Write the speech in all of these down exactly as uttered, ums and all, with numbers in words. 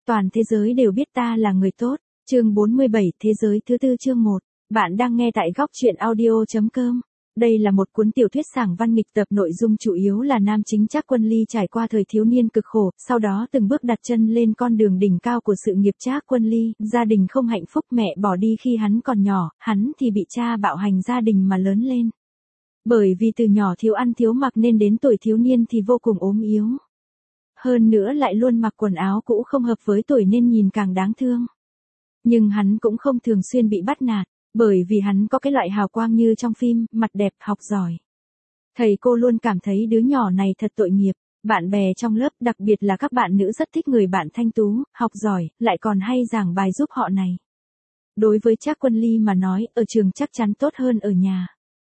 toàn thế giới đều biết ta là người tốt. Chương bốn mươi bảy, thế giới thứ tư chương một. Bạn đang nghe tại góc truyện audio chấm com. Đây là một cuốn tiểu thuyết sảng văn nghịch tập, nội dung chủ yếu là nam chính Trác Quân Ly trải qua thời thiếu niên cực khổ, sau đó từng bước đặt chân lên con đường đỉnh cao của sự nghiệp. Trác Quân Ly, gia đình không hạnh phúc, mẹ bỏ đi khi hắn còn nhỏ, hắn thì bị cha bạo hành gia đình mà lớn lên. Bởi vì từ nhỏ thiếu ăn thiếu mặc nên đến tuổi thiếu niên thì vô cùng ốm yếu. Hơn nữa lại luôn mặc quần áo cũ không hợp với tuổi nên nhìn càng đáng thương. Nhưng hắn cũng không thường xuyên bị bắt nạt, bởi vì hắn có cái loại hào quang như trong phim, mặt đẹp, học giỏi. Thầy cô luôn cảm thấy đứa nhỏ này thật tội nghiệp, bạn bè trong lớp, đặc biệt là các bạn nữ rất thích người bạn thanh tú, học giỏi, lại còn hay giảng bài giúp họ này. Đối với Trác Quân Ly mà nói, ở trường chắc chắn tốt hơn ở nhà.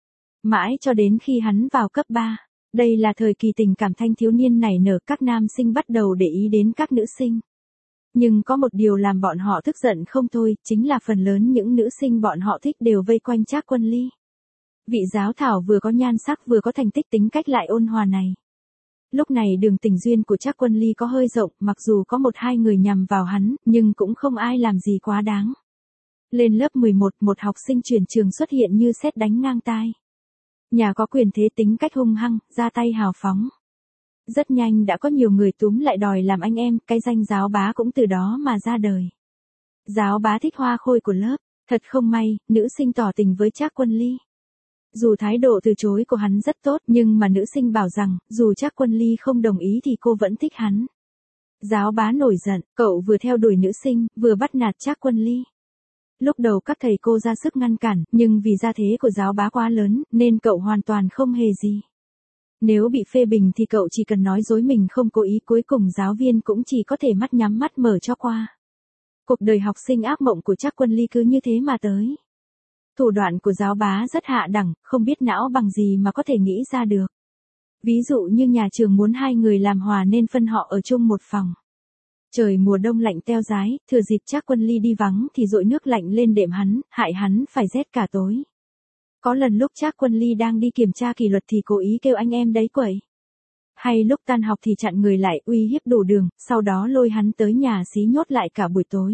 Mãi cho đến khi hắn vào cấp ba, đây là thời kỳ tình cảm thanh thiếu niên nảy nở, các nam sinh bắt đầu để ý đến các nữ sinh. Nhưng có một điều làm bọn họ tức giận không thôi, chính là phần lớn những nữ sinh bọn họ thích đều vây quanh Trác Quân Ly. Vị giáo thảo vừa có nhan sắc vừa có thành tích, tính cách lại ôn hòa này. Lúc này đường tình duyên của Trác Quân Ly có hơi rộng, mặc dù có một hai người nhằm vào hắn, nhưng cũng không ai làm gì quá đáng. Lên lớp mười một, một học sinh chuyển trường xuất hiện như sét đánh ngang tai. Nhà có quyền thế, tính cách hung hăng, ra tay hào phóng. Rất nhanh đã có nhiều người túm lại đòi làm anh em, cái danh giáo bá cũng từ đó mà ra đời. Giáo bá thích hoa khôi của lớp, thật không may, nữ sinh tỏ tình với Trác Quân Ly. Dù thái độ từ chối của hắn rất tốt, nhưng mà nữ sinh bảo rằng, dù Trác Quân Ly không đồng ý thì cô vẫn thích hắn. Giáo bá nổi giận, cậu vừa theo đuổi nữ sinh, vừa bắt nạt Trác Quân Ly. Lúc đầu các thầy cô ra sức ngăn cản, nhưng vì gia thế của giáo bá quá lớn, nên cậu hoàn toàn không hề gì. Nếu bị phê bình thì cậu chỉ cần nói dối mình không cố ý, cuối cùng giáo viên cũng chỉ có thể mắt nhắm mắt mở cho qua. Cuộc đời học sinh ác mộng của Trác Quân Ly cứ như thế mà tới. Thủ đoạn của giáo bá rất hạ đẳng, không biết não bằng gì mà có thể nghĩ ra được. Ví dụ như nhà trường muốn hai người làm hòa nên phân họ ở chung một phòng. Trời mùa đông lạnh teo rái, thừa dịp Trác Quân Ly đi vắng thì dội nước lạnh lên đệm hắn, hại hắn phải rét cả tối. Có lần lúc Trác Quân Ly đang đi kiểm tra kỷ luật thì cố ý kêu anh em đấy quậy. Hay lúc tan học thì chặn người lại, uy hiếp đủ đường, sau đó lôi hắn tới nhà xí nhốt lại cả buổi tối.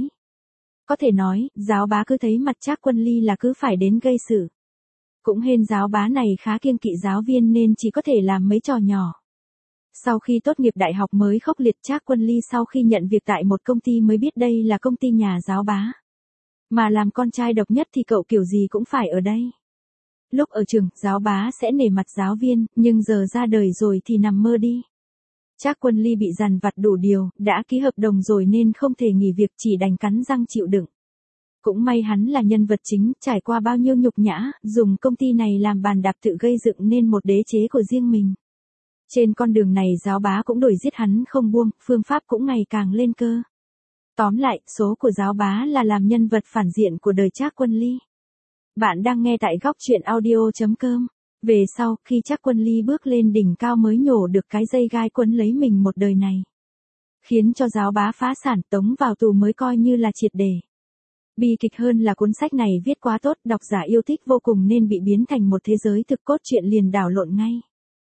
Có thể nói, giáo bá cứ thấy mặt Trác Quân Ly là cứ phải đến gây sự. Cũng hên giáo bá này khá kiêng kỵ giáo viên nên chỉ có thể làm mấy trò nhỏ. Sau khi tốt nghiệp đại học mới khốc liệt, Trác Quân Ly sau khi nhận việc tại một công ty mới biết đây là công ty nhà giáo bá. Mà làm con trai độc nhất thì cậu kiểu gì cũng phải ở đây. Lúc ở trường, giáo bá sẽ nể mặt giáo viên, nhưng giờ ra đời rồi thì nằm mơ đi. Trác Quân Ly bị dằn vặt đủ điều, đã ký hợp đồng rồi nên không thể nghỉ việc, chỉ đành cắn răng chịu đựng. Cũng may hắn là nhân vật chính, trải qua bao nhiêu nhục nhã, dùng công ty này làm bàn đạp tự gây dựng nên một đế chế của riêng mình. Trên con đường này giáo bá cũng đuổi giết hắn không buông, phương pháp cũng ngày càng lên cơ. Tóm lại, số của giáo bá là làm nhân vật phản diện của đời Trác Quân Ly. Bạn đang nghe tại góc truyện audio chấm com. Về sau, khi Trác Quân Ly bước lên đỉnh cao mới nhổ được cái dây gai quấn lấy mình một đời này. Khiến cho giáo bá phá sản, tống vào tù mới coi như là triệt để. Bi kịch hơn là cuốn sách này viết quá tốt, độc giả yêu thích vô cùng nên bị biến thành một thế giới thực, cốt truyện liền đảo lộn ngay.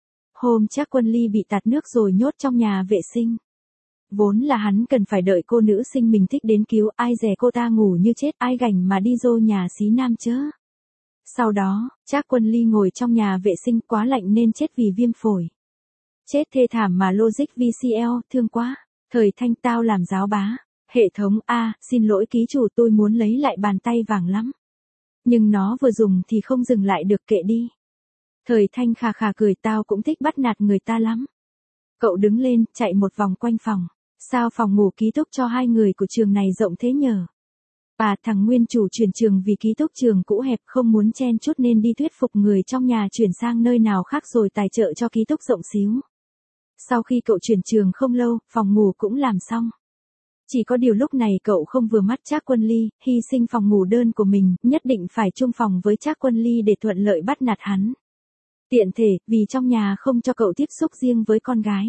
Hôm Trác Quân Ly bị tạt nước rồi nhốt trong nhà vệ sinh. Vốn là hắn cần phải đợi cô nữ sinh mình thích đến cứu, ai dè cô ta ngủ như chết, ai gành mà đi dô nhà xí nam chớ. Sau đó, Trác Quân Ly ngồi trong nhà vệ sinh, quá lạnh nên chết vì viêm phổi. Chết thê thảm mà logic vê xê lờ, thương quá. Thời Thanh, tao làm giáo bá. Hệ thống, a, xin lỗi ký chủ, tôi muốn lấy lại bàn tay vàng lắm. Nhưng nó vừa dùng thì không dừng lại được, kệ đi. Thời Thanh khà khà cười, tao cũng thích bắt nạt người ta lắm. Cậu đứng lên, chạy một vòng quanh phòng. Sao phòng ngủ ký túc cho hai người của trường này rộng thế nhờ? Bà thằng nguyên chủ chuyển trường vì ký túc trường cũ hẹp không muốn chen chút nên đi thuyết phục người trong nhà chuyển sang nơi nào khác rồi tài trợ cho ký túc rộng xíu. Sau khi cậu chuyển trường không lâu, phòng ngủ cũng làm xong. Chỉ có điều lúc này cậu không vừa mắt Trác Quân Ly, hy sinh phòng ngủ đơn của mình, nhất định phải chung phòng với Trác Quân Ly để thuận lợi bắt nạt hắn. Tiện thể, vì trong nhà không cho cậu tiếp xúc riêng với con gái.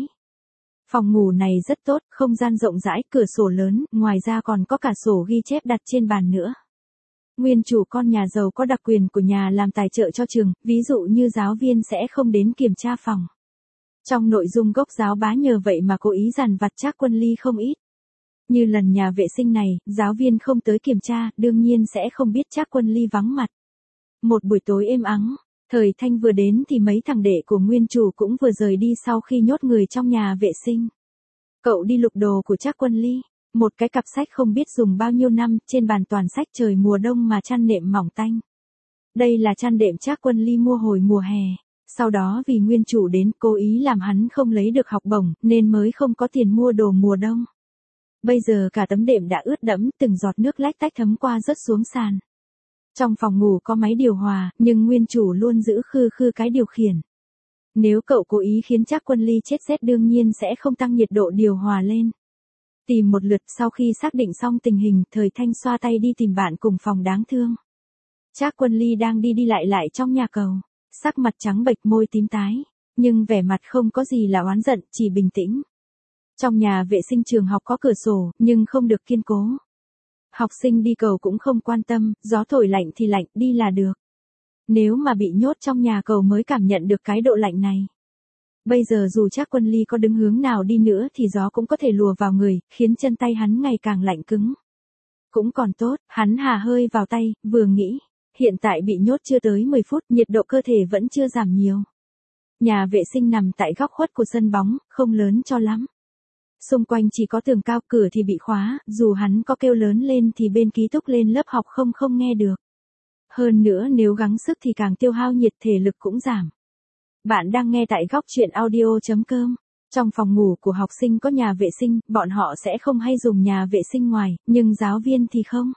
Phòng ngủ này rất tốt, không gian rộng rãi, cửa sổ lớn, ngoài ra còn có cả sổ ghi chép đặt trên bàn nữa. Nguyên chủ con nhà giàu có đặc quyền của nhà làm tài trợ cho trường, ví dụ như giáo viên sẽ không đến kiểm tra phòng. Trong nội dung gốc giáo bá nhờ vậy mà cố ý dằn vặt Trác Quân Ly không ít. Như lần nhà vệ sinh này, giáo viên không tới kiểm tra, đương nhiên sẽ không biết Trác Quân Ly vắng mặt. Một buổi tối êm ắng, Thời Thanh vừa đến thì mấy thằng đệ của nguyên chủ cũng vừa rời đi sau khi nhốt người trong nhà vệ sinh. Cậu đi lục đồ của Trác Quân Ly, một cái cặp sách không biết dùng bao nhiêu năm, trên bàn toàn sách trời mùa đông mà chăn nệm mỏng tanh. Đây là chăn đệm Trác Quân Ly mua hồi mùa hè, sau đó vì nguyên chủ đến cố ý làm hắn không lấy được học bổng, nên mới không có tiền mua đồ mùa đông. Bây giờ cả tấm đệm đã ướt đẫm, từng giọt nước lách tách thấm qua rớt xuống sàn. Trong phòng ngủ có máy điều hòa, nhưng nguyên chủ luôn giữ khư khư cái điều khiển. Nếu cậu cố ý khiến Trác Quân Ly chết rét đương nhiên sẽ không tăng nhiệt độ điều hòa lên. Tìm một lượt sau khi xác định xong tình hình, Thời Thanh xoa tay đi tìm bạn cùng phòng đáng thương. Trác Quân Ly đang đi đi lại lại trong nhà cầu, sắc mặt trắng bệch môi tím tái, nhưng vẻ mặt không có gì là oán giận, chỉ bình tĩnh. Trong nhà vệ sinh trường học có cửa sổ, nhưng không được kiên cố. Học sinh đi cầu cũng không quan tâm, gió thổi lạnh thì lạnh, đi là được. Nếu mà bị nhốt trong nhà cầu mới cảm nhận được cái độ lạnh này. Bây giờ dù Trác Quân Ly có đứng hướng nào đi nữa thì gió cũng có thể lùa vào người, khiến chân tay hắn ngày càng lạnh cứng. Cũng còn tốt, hắn hà hơi vào tay, vừa nghĩ. Hiện tại bị nhốt chưa tới mười phút, nhiệt độ cơ thể vẫn chưa giảm nhiều. Nhà vệ sinh nằm tại góc khuất của sân bóng, không lớn cho lắm. Xung quanh chỉ có tường cao, cửa thì bị khóa, dù hắn có kêu lớn lên thì bên ký túc lên lớp học không không nghe được. Hơn nữa nếu gắng sức thì càng tiêu hao nhiệt, thể lực cũng giảm. Bạn đang nghe tại góc truyện audio chấm com. Trong phòng ngủ của học sinh có nhà vệ sinh, bọn họ sẽ không hay dùng nhà vệ sinh ngoài, nhưng giáo viên thì không.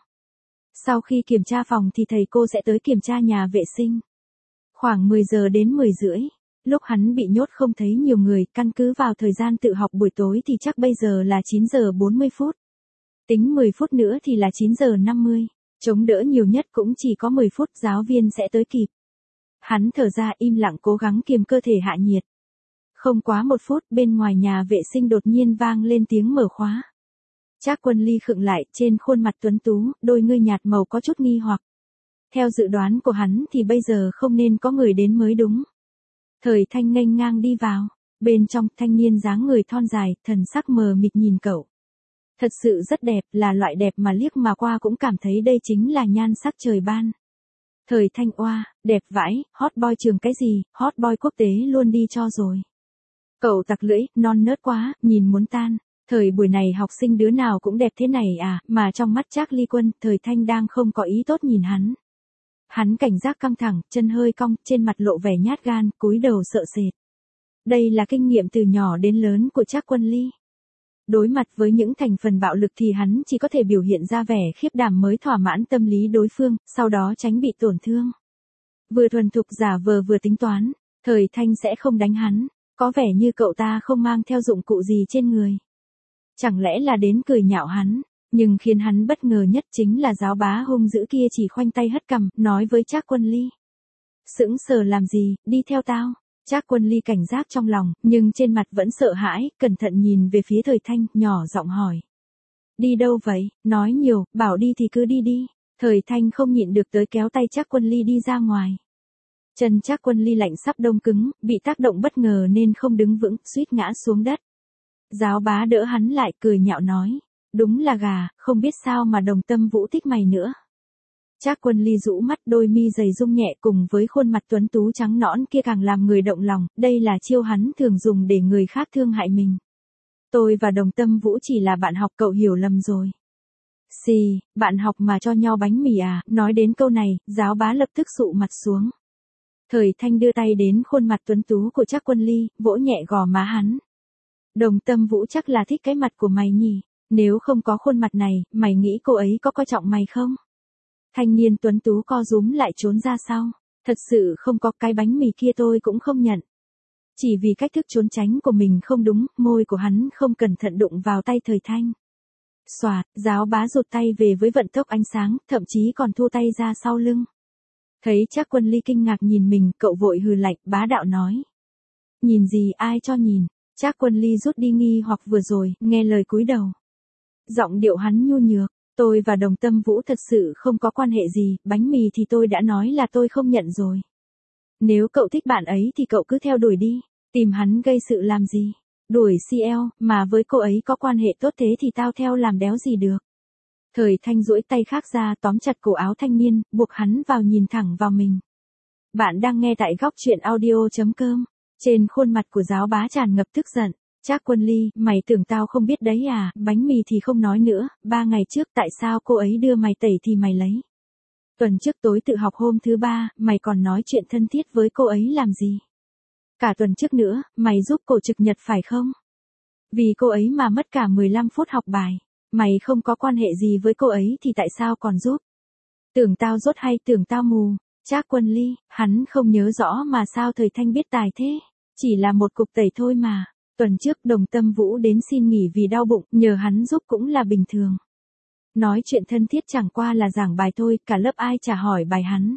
Sau khi kiểm tra phòng thì thầy cô sẽ tới kiểm tra nhà vệ sinh. Khoảng mười giờ đến mười rưỡi, lúc hắn bị nhốt không thấy nhiều người, căn cứ vào thời gian tự học buổi tối thì chắc bây giờ là chín giờ bốn mươi phút. Tính mười phút nữa thì là chín giờ năm mươi, chống đỡ nhiều nhất cũng chỉ có mười phút, giáo viên sẽ tới kịp. Hắn thở ra im lặng cố gắng kiềm cơ thể hạ nhiệt. Không quá một phút, bên ngoài nhà vệ sinh đột nhiên vang lên tiếng mở khóa. Trác Quân Ly khựng lại, trên khuôn mặt tuấn tú, đôi ngươi nhạt màu có chút nghi hoặc. Theo dự đoán của hắn thì bây giờ không nên có người đến mới đúng. Thời Thanh nghênh ngang đi vào, bên trong thanh niên dáng người thon dài, thần sắc mờ mịt nhìn cậu. Thật sự rất đẹp, là loại đẹp mà liếc mà qua cũng cảm thấy đây chính là nhan sắc trời ban. Thời Thanh oa, đẹp vãi, hot boy trường cái gì, hot boy quốc tế luôn đi cho rồi. Cậu tặc lưỡi, non nớt quá, nhìn muốn tan. Thời buổi này học sinh đứa nào cũng đẹp thế này à, mà trong mắt Trác Ly Quân, Thời Thanh đang không có ý tốt nhìn hắn. Hắn cảnh giác căng thẳng, chân hơi cong, trên mặt lộ vẻ nhát gan, cúi đầu sợ sệt. Đây là kinh nghiệm từ nhỏ đến lớn của Trác Quân Ly. Đối mặt với những thành phần bạo lực thì hắn chỉ có thể biểu hiện ra vẻ khiếp đảm mới thỏa mãn tâm lý đối phương, sau đó tránh bị tổn thương. Vừa thuần thục giả vờ vừa tính toán, Thời Thanh sẽ không đánh hắn, có vẻ như cậu ta không mang theo dụng cụ gì trên người. Chẳng lẽ là đến cười nhạo hắn, nhưng khiến hắn bất ngờ nhất chính là giáo bá hung dữ kia chỉ khoanh tay hất cằm, nói với Trác Quân Ly. Sững sờ làm gì, đi theo tao. Trác Quân Ly cảnh giác trong lòng, nhưng trên mặt vẫn sợ hãi, cẩn thận nhìn về phía Thời Thanh, nhỏ giọng hỏi. Đi đâu vậy, nói nhiều, bảo đi thì cứ đi đi. Thời Thanh không nhịn được tới kéo tay Trác Quân Ly đi ra ngoài. Chân Trác Quân Ly lạnh sắp đông cứng, bị tác động bất ngờ nên không đứng vững, suýt ngã xuống đất. Giáo bá đỡ hắn lại, cười nhạo nói. Đúng là gà, không biết sao mà Đồng Tâm Vũ thích mày nữa. Trác Quân Ly rũ mắt, đôi mi dày rung nhẹ cùng với khuôn mặt tuấn tú trắng nõn kia càng làm người động lòng, đây là chiêu hắn thường dùng để người khác thương hại mình. Tôi và Đồng Tâm Vũ chỉ là bạn học, cậu hiểu lầm rồi. Xì, bạn học mà cho nhau bánh mì à, nói đến câu này, giáo bá lập tức sụ mặt xuống. Thời Thanh đưa tay đến khuôn mặt tuấn tú của Trác Quân Ly, vỗ nhẹ gò má hắn. Đồng Tâm Vũ chắc là thích cái mặt của mày nhỉ, nếu không có khuôn mặt này, mày nghĩ cô ấy có coi trọng mày không? Thanh niên tuấn tú co rúm lại trốn ra sau. Thật sự không có, cái bánh mì kia tôi cũng không nhận. Chỉ vì cách thức trốn tránh của mình không đúng, môi của hắn không cẩn thận đụng vào tay Thời Thanh. Xoạt, giáo bá rụt tay về với vận tốc ánh sáng, thậm chí còn thu tay ra sau lưng. Thấy Trác Quân Ly kinh ngạc nhìn mình, cậu vội hừ lạnh, bá đạo nói. Nhìn gì, ai cho nhìn. Trác Quân Ly rút đi nghi hoặc vừa rồi, nghe lời cúi đầu. Giọng điệu hắn nhu nhược. Tôi và Đồng Tâm Vũ thật sự không có quan hệ gì, bánh mì thì tôi đã nói là tôi không nhận rồi. Nếu cậu thích bạn ấy thì cậu cứ theo đuổi đi, tìm hắn gây sự làm gì. Đuổi xê lờ, mà với cô ấy có quan hệ tốt thế thì tao theo làm đéo gì được. Thời Thanh duỗi tay khác ra tóm chặt cổ áo thanh niên, buộc hắn vào nhìn thẳng vào mình. Bạn đang nghe tại góc truyện audio.com. Trên khuôn mặt của giáo bá tràn ngập tức giận. Trác Quân Ly, mày tưởng tao không biết đấy à, bánh mì thì không nói nữa, ba ngày trước tại sao cô ấy đưa mày tẩy thì mày lấy. Tuần trước tối tự học hôm thứ ba, mày còn nói chuyện thân thiết với cô ấy làm gì? Cả tuần trước nữa, mày giúp cổ trực nhật phải không? Vì cô ấy mà mất cả mười lăm phút học bài. Mày không có quan hệ gì với cô ấy thì tại sao còn giúp? Tưởng tao dốt hay tưởng tao mù? Trác Quân Ly, hắn không nhớ rõ mà sao Thời Thanh biết tài thế? Chỉ là một cục tẩy thôi mà. Tuần trước Đồng Tâm Vũ đến xin nghỉ vì đau bụng, nhờ hắn giúp cũng là bình thường. Nói chuyện thân thiết chẳng qua là giảng bài thôi, cả lớp ai chả hỏi bài hắn.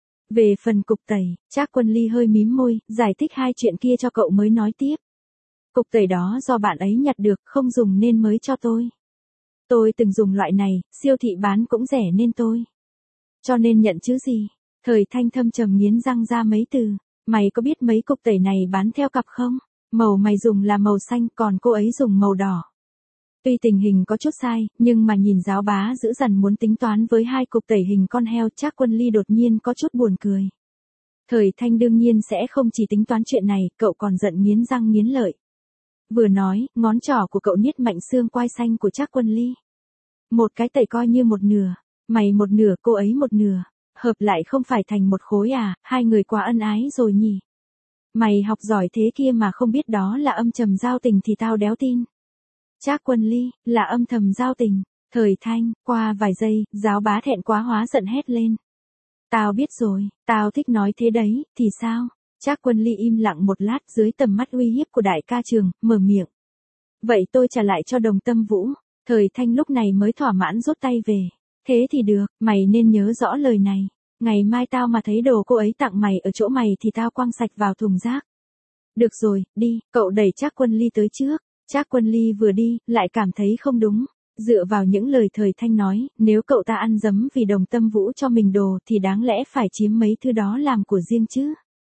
Về phần cục tẩy, Trác Quân Ly hơi mím môi, giải thích hai chuyện kia cho cậu mới nói tiếp. Cục tẩy đó do bạn ấy nhặt được, không dùng nên mới cho tôi. Tôi từng dùng loại này, siêu thị bán cũng rẻ nên tôi. Cho nên nhận chứ gì. Thời Thanh thâm trầm nghiến răng ra mấy từ. Mày có biết mấy cục tẩy này bán theo cặp không? Màu mày dùng là màu xanh, còn cô ấy dùng màu đỏ. Tuy tình hình có chút sai, nhưng mà nhìn giáo bá dữ dằn muốn tính toán với hai cục tẩy hình con heo, Trác Quân Ly đột nhiên có chút buồn cười. Thời Thanh đương nhiên sẽ không chỉ tính toán chuyện này, cậu còn giận nghiến răng nghiến lợi. Vừa nói, ngón trỏ của cậu niết mạnh xương quai xanh của Trác Quân Ly. Một cái tẩy coi như một nửa, mày một nửa cô ấy một nửa, hợp lại không phải thành một khối à, hai người quá ân ái rồi nhỉ. Mày học giỏi thế kia mà không biết đó là âm thầm giao tình thì tao đéo tin. Trác Quân Ly, là âm thầm giao tình. Thời Thanh, qua vài giây, giáo bá thẹn quá hóa giận hét lên. Tao biết rồi, tao thích nói thế đấy, thì sao? Trác Quân Ly im lặng một lát dưới tầm mắt uy hiếp của đại ca trường, mở miệng. Vậy tôi trả lại cho Đồng Tâm Vũ. Thời Thanh lúc này mới thỏa mãn rút tay về. Thế thì được, mày nên nhớ rõ lời này. Ngày mai tao mà thấy đồ cô ấy tặng mày ở chỗ mày thì tao quăng sạch vào thùng rác. Được rồi, đi, cậu đẩy Trác Quân Ly tới trước. Trác Quân Ly vừa đi, lại cảm thấy không đúng. Dựa vào những lời Thời Thanh nói, nếu cậu ta ăn dấm vì Đồng Tâm Vũ cho mình đồ thì đáng lẽ phải chiếm mấy thứ đó làm của riêng chứ.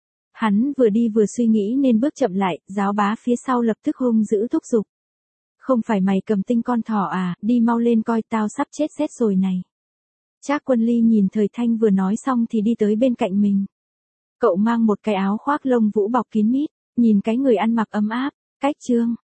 Hắn vừa đi vừa suy nghĩ nên bước chậm lại, giáo bá phía sau lập tức hung dữ thúc giục. Không phải mày cầm tinh con thỏ à, đi mau lên coi tao sắp chết rét rồi này. Trác Quân Ly nhìn Thời Thanh vừa nói xong thì đi tới bên cạnh mình. Cậu mang một cái áo khoác lông vũ bọc kín mít, nhìn cái người ăn mặc ấm áp, cách trương.